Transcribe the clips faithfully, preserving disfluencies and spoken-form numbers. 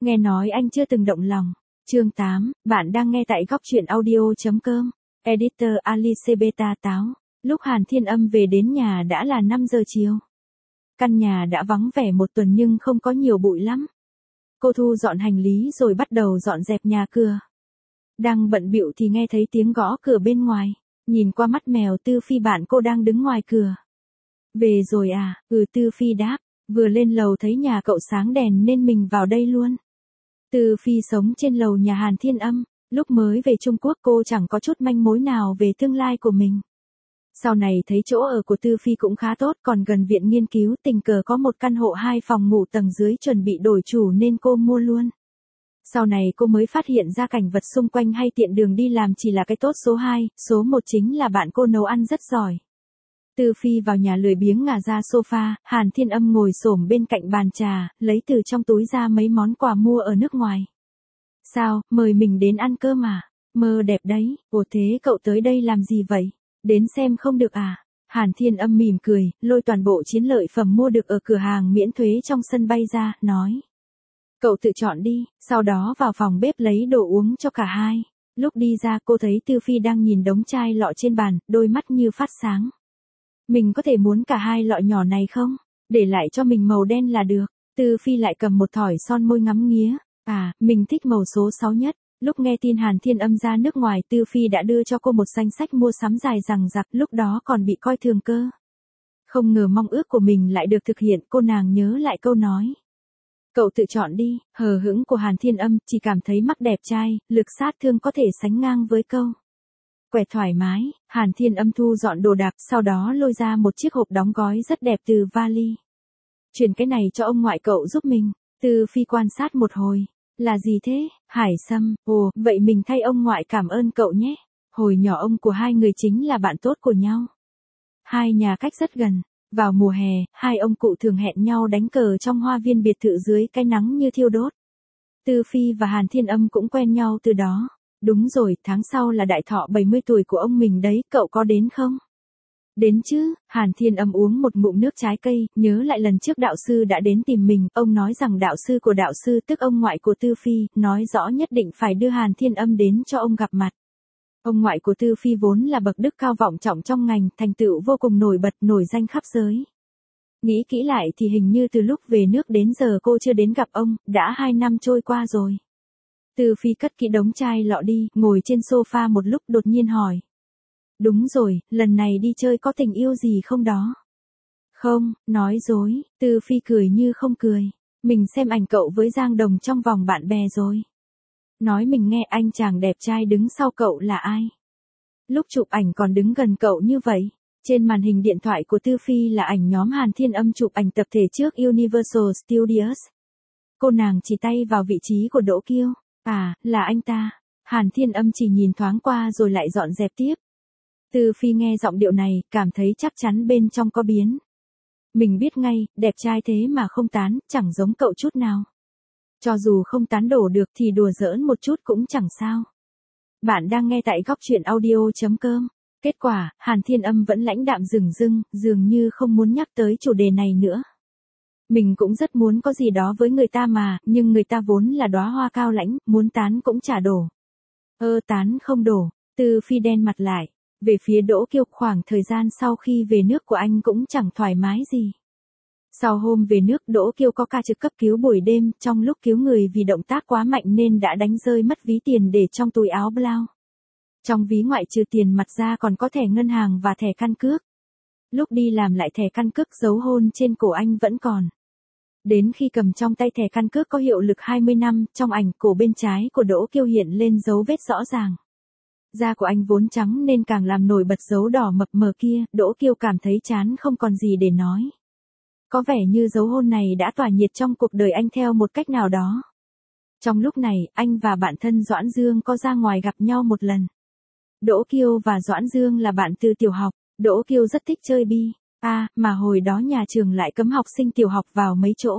Nghe nói anh chưa từng động lòng. Chương tám, bạn đang nghe tại góc truyện audio.com. Editor Alice Beta Táo. Lúc Hàn Thiên Âm về đến nhà đã là năm giờ chiều. Căn nhà đã vắng vẻ một tuần nhưng không có nhiều bụi lắm. Cô thu dọn hành lý rồi bắt đầu dọn dẹp nhà cửa. Đang bận bịu thì nghe thấy tiếng gõ cửa bên ngoài. Nhìn qua mắt mèo Tư Phi bạn cô đang đứng ngoài cửa. Về rồi à? Ừ, Tư Phi đáp. Vừa lên lầu thấy nhà cậu sáng đèn nên mình vào đây luôn. Tư Phi sống trên lầu nhà Hàn Thiên Âm. Lúc mới về Trung Quốc cô chẳng có chút manh mối nào về tương lai của mình. Sau này thấy chỗ ở của Tư Phi cũng khá tốt, còn gần viện nghiên cứu, tình cờ có một căn hộ hai phòng ngủ tầng dưới chuẩn bị đổi chủ nên cô mua luôn. Sau này cô mới phát hiện ra cảnh vật xung quanh hay tiện đường đi làm chỉ là cái tốt số hai, số một chính là bạn cô nấu ăn rất giỏi. Tư Phi vào nhà lười biếng ngả ra sofa, Hàn Thiên Âm ngồi xổm bên cạnh bàn trà, lấy từ trong túi ra mấy món quà mua ở nước ngoài. Sao, mời mình đến ăn cơm à? Mơ đẹp đấy, ủa thế cậu tới đây làm gì vậy? Đến xem không được à? Hàn Thiên Âm mỉm cười, lôi toàn bộ chiến lợi phẩm mua được ở cửa hàng miễn thuế trong sân bay ra, nói. Cậu tự chọn đi, sau đó vào phòng bếp lấy đồ uống cho cả hai. Lúc đi ra cô thấy Tư Phi đang nhìn đống chai lọ trên bàn, đôi mắt như phát sáng. Mình có thể muốn cả hai lọ nhỏ này không? Để lại cho mình màu đen là được. Tư Phi lại cầm một thỏi son môi ngắm nghía. À, mình thích màu số sáu nhất. Lúc nghe tin Hàn Thiên Âm ra nước ngoài, Tư Phi đã đưa cho cô một danh sách mua sắm dài dằng dặc, lúc đó còn bị coi thường cơ. Không ngờ mong ước của mình lại được thực hiện, cô nàng nhớ lại câu nói. Cậu tự chọn đi, hờ hững của Hàn Thiên Âm, chỉ cảm thấy mắt đẹp trai, lực sát thương có thể sánh ngang với câu. Quẹt thoải mái, Hàn Thiên Âm thu dọn đồ đạc, sau đó lôi ra một chiếc hộp đóng gói rất đẹp từ vali. Chuyển cái này cho ông ngoại cậu giúp mình. Tư Phi quan sát một hồi. Là gì thế? Hải sâm. Ồ, vậy mình thay ông ngoại cảm ơn cậu nhé. Hồi nhỏ ông của hai người chính là bạn tốt của nhau. Hai nhà cách rất gần. Vào mùa hè, hai ông cụ thường hẹn nhau đánh cờ trong hoa viên biệt thự dưới cái nắng như thiêu đốt. Tư Phi và Hàn Thiên Âm cũng quen nhau từ đó. Đúng rồi, tháng sau là đại thọ bảy mươi tuổi của ông mình đấy, cậu có đến không? Đến chứ, Hàn Thiên Âm uống một ngụm nước trái cây, nhớ lại lần trước đạo sư đã đến tìm mình, ông nói rằng đạo sư của đạo sư tức ông ngoại của Tư Phi, nói rõ nhất định phải đưa Hàn Thiên Âm đến cho ông gặp mặt. Ông ngoại của Tư Phi vốn là bậc đức cao vọng trọng trong ngành, thành tựu vô cùng nổi bật, nổi danh khắp giới. Nghĩ kỹ lại thì hình như từ lúc về nước đến giờ cô chưa đến gặp ông, đã hai năm trôi qua rồi. Tư Phi cất kỹ đống chai lọ đi, ngồi trên sofa một lúc đột nhiên hỏi. Đúng rồi, lần này đi chơi có tình yêu gì không đó? Không, nói dối, Tư Phi cười như không cười. Mình xem ảnh cậu với Giang Đồng trong vòng bạn bè rồi. Nói mình nghe, anh chàng đẹp trai đứng sau cậu là ai? Lúc chụp ảnh còn đứng gần cậu như vậy. Trên màn hình điện thoại của Tư Phi là ảnh nhóm Hàn Thiên Âm chụp ảnh tập thể trước Universal Studios. Cô nàng chỉ tay vào vị trí của Đỗ Kiêu. À, là anh ta. Hàn Thiên Âm chỉ nhìn thoáng qua rồi lại dọn dẹp tiếp. Tư Phi nghe giọng điệu này, cảm thấy chắc chắn bên trong có biến. Mình biết ngay, đẹp trai thế mà không tán, chẳng giống cậu chút nào. Cho dù không tán đổ được thì đùa giỡn một chút cũng chẳng sao. Bạn đang nghe tại góc truyện audio.com. Kết quả, Hàn Thiên Âm vẫn lãnh đạm dửng dưng, dường như không muốn nhắc tới chủ đề này nữa. Mình cũng rất muốn có gì đó với người ta mà, nhưng người ta vốn là đóa hoa cao lãnh, muốn tán cũng chả đổ. Ơ tán không đổ, Tư Phi đen mặt lại. Về phía Đỗ Kiêu, khoảng thời gian sau khi về nước của anh cũng chẳng thoải mái gì. Sau hôm về nước, Đỗ Kiêu có ca trực cấp cứu buổi đêm, trong lúc cứu người vì động tác quá mạnh nên đã đánh rơi mất ví tiền để trong túi áo blau. Trong ví ngoại trừ tiền mặt ra còn có thẻ ngân hàng và thẻ căn cước. Lúc đi làm lại thẻ căn cước dấu hôn trên cổ anh vẫn còn. Đến khi cầm trong tay thẻ căn cước có hiệu lực hai mươi năm, trong ảnh cổ bên trái của Đỗ Kiêu hiện lên dấu vết rõ ràng. Da của anh vốn trắng nên càng làm nổi bật dấu đỏ mập mờ kia, Đỗ Kiêu cảm thấy chán không còn gì để nói. Có vẻ như dấu hôn này đã tỏa nhiệt trong cuộc đời anh theo một cách nào đó. Trong lúc này, anh và bạn thân Doãn Dương có ra ngoài gặp nhau một lần. Đỗ Kiêu và Doãn Dương là bạn từ tiểu học, Đỗ Kiêu rất thích chơi bi. À, mà hồi đó nhà trường lại cấm học sinh tiểu học vào mấy chỗ.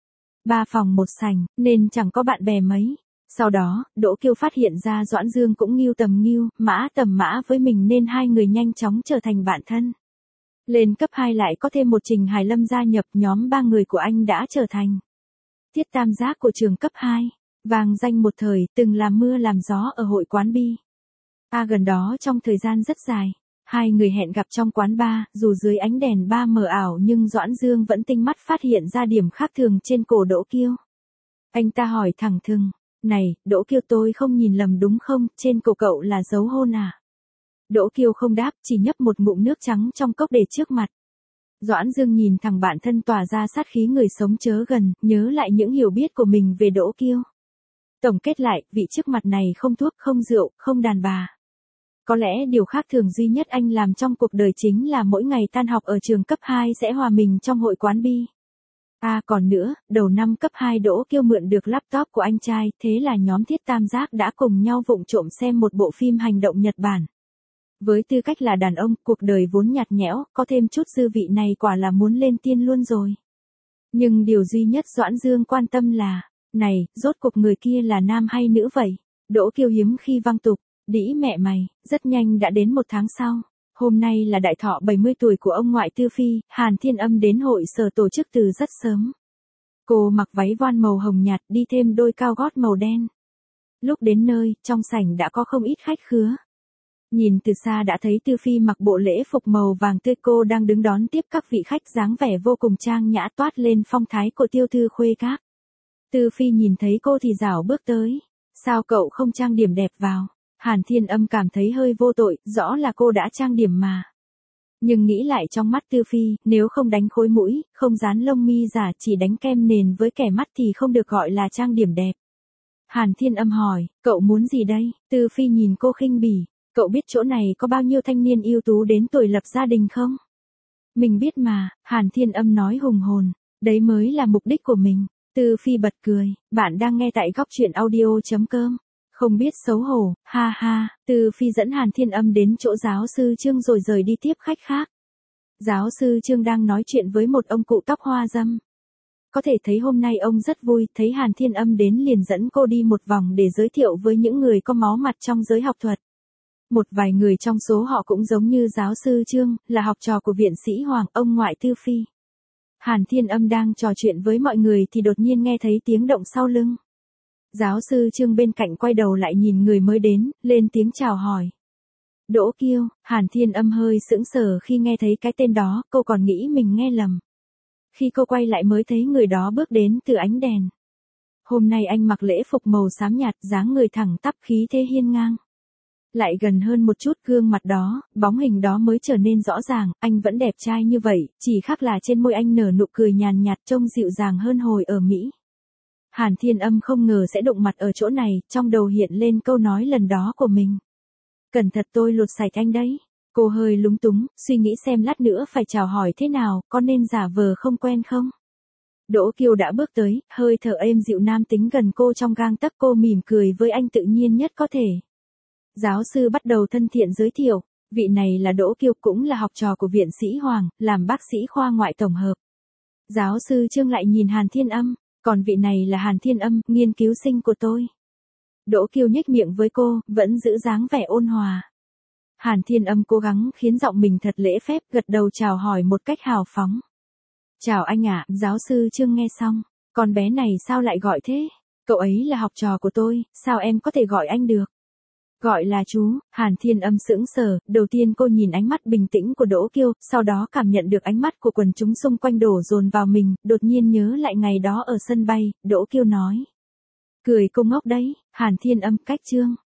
Ba phòng một sảnh, nên chẳng có bạn bè mấy. Sau đó, Đỗ Kiêu phát hiện ra Doãn Dương cũng nghiêu tầm nghiêu, mã tầm mã với mình nên hai người nhanh chóng trở thành bạn thân. Lên cấp hai lại có thêm một Trình Hải Lâm gia nhập, nhóm ba người của anh đã trở thành Tiết tam giác của trường cấp hai, vang danh một thời, từng làm mưa làm gió ở hội quán bi. À gần đó trong thời gian rất dài, hai người hẹn gặp trong quán bar, dù dưới ánh đèn bar mờ ảo nhưng Doãn Dương vẫn tinh mắt phát hiện ra điểm khác thường trên cổ Đỗ Kiêu. Anh ta hỏi thẳng thừng, này, Đỗ Kiêu tôi không nhìn lầm đúng không, trên cổ cậu là dấu hôn à? Đỗ Kiêu không đáp, chỉ nhấp một ngụm nước trắng trong cốc để trước mặt. Doãn Dương nhìn thằng bạn thân tỏa ra sát khí người sống chớ gần, nhớ lại những hiểu biết của mình về Đỗ Kiêu. Tổng kết lại, vị trước mặt này không thuốc, không rượu, không đàn bà. Có lẽ điều khác thường duy nhất anh làm trong cuộc đời chính là mỗi ngày tan học ở trường cấp hai sẽ hòa mình trong hội quán bi. À còn nữa, đầu năm cấp hai Đỗ Kiêu mượn được laptop của anh trai, thế là nhóm Thiết Tam Giác đã cùng nhau vụng trộm xem một bộ phim hành động Nhật Bản. Với tư cách là đàn ông, cuộc đời vốn nhạt nhẽo, có thêm chút dư vị này quả là muốn lên tiên luôn rồi. Nhưng điều duy nhất Doãn Dương quan tâm là, này, rốt cuộc người kia là nam hay nữ vậy? Đỗ Kiêu hiếm khi văng tục, đĩ mẹ mày, rất nhanh đã đến một tháng sau. Hôm nay là đại thọ bảy mươi tuổi của ông ngoại Tư Phi, Hàn Thiên Âm đến hội sở tổ chức từ rất sớm. Cô mặc váy voan màu hồng nhạt đi thêm đôi cao gót màu đen. Lúc đến nơi, trong sảnh đã có không ít khách khứa. Nhìn từ xa đã thấy Tư Phi mặc bộ lễ phục màu vàng tươi, cô đang đứng đón tiếp các vị khách dáng vẻ vô cùng trang nhã toát lên phong thái của tiểu thư khuê các. Tư Phi nhìn thấy cô thì rảo bước tới. Sao cậu không trang điểm đẹp vào? Hàn Thiên Âm cảm thấy hơi vô tội, rõ là cô đã trang điểm mà. Nhưng nghĩ lại trong mắt Tư Phi, nếu không đánh khối mũi, không dán lông mi giả, chỉ đánh kem nền với kẻ mắt thì không được gọi là trang điểm đẹp. Hàn Thiên Âm hỏi, cậu muốn gì đây? Tư Phi nhìn cô khinh bỉ, cậu biết chỗ này có bao nhiêu thanh niên ưu tú đến tuổi lập gia đình không? Mình biết mà, Hàn Thiên Âm nói hùng hồn, đấy mới là mục đích của mình. Tư Phi bật cười, bạn đang nghe tại góc truyện audio chấm com. Không biết xấu hổ, ha ha. Tư Phi dẫn Hàn Thiên Âm đến chỗ giáo sư Trương rồi rời đi tiếp khách khác. Giáo sư Trương đang nói chuyện với một ông cụ tóc hoa râm. Có thể thấy hôm nay ông rất vui, thấy Hàn Thiên Âm đến liền dẫn cô đi một vòng để giới thiệu với những người có máu mặt trong giới học thuật. Một vài người trong số họ cũng giống như giáo sư Trương, là học trò của viện sĩ Hoàng, ông ngoại Tư Phi. Hàn Thiên Âm đang trò chuyện với mọi người thì đột nhiên nghe thấy tiếng động sau lưng. Giáo sư Trương bên cạnh quay đầu lại nhìn người mới đến, lên tiếng chào hỏi. Đỗ Kiêu. Hàn Thiên Âm hơi sững sờ khi nghe thấy cái tên đó, cô còn nghĩ mình nghe lầm. Khi cô quay lại mới thấy người đó bước đến từ ánh đèn. Hôm nay anh mặc lễ phục màu xám nhạt, dáng người thẳng tắp, khí thế hiên ngang. Lại gần hơn một chút, gương mặt đó, bóng hình đó mới trở nên rõ ràng, anh vẫn đẹp trai như vậy, chỉ khác là trên môi anh nở nụ cười nhàn nhạt trông dịu dàng hơn hồi ở Mỹ. Hàn Thiên Âm không ngờ sẽ đụng mặt ở chỗ này, trong đầu hiện lên câu nói lần đó của mình. Cẩn thận tôi lột sạch anh đấy. Cô hơi lúng túng, suy nghĩ xem lát nữa phải chào hỏi thế nào, có nên giả vờ không quen không? Đỗ Kiêu đã bước tới, hơi thở êm dịu nam tính gần cô trong gang tấc, cô mỉm cười với anh tự nhiên nhất có thể. Giáo sư bắt đầu thân thiện giới thiệu, vị này là Đỗ Kiêu, cũng là học trò của viện sĩ Hoàng, làm bác sĩ khoa ngoại tổng hợp. Giáo sư Trương lại nhìn Hàn Thiên Âm, còn vị này là Hàn Thiên Âm, nghiên cứu sinh của tôi. Đỗ Kiêu nhếch miệng với cô, vẫn giữ dáng vẻ ôn hòa. Hàn Thiên Âm cố gắng khiến giọng mình thật lễ phép, gật đầu chào hỏi một cách hào phóng. Chào anh ạ, giáo sư Trương nghe xong, con bé này sao lại gọi thế? Cậu ấy là học trò của tôi, sao em có thể gọi anh được? Gọi là chú. Hàn Thiên Âm sững sờ, đầu tiên cô nhìn ánh mắt bình tĩnh của Đỗ Kiêu, sau đó cảm nhận được ánh mắt của quần chúng xung quanh đổ dồn vào mình, đột nhiên nhớ lại ngày đó ở sân bay, Đỗ Kiêu nói. Cười cô ngốc đấy. Hàn Thiên Âm, cách Trương.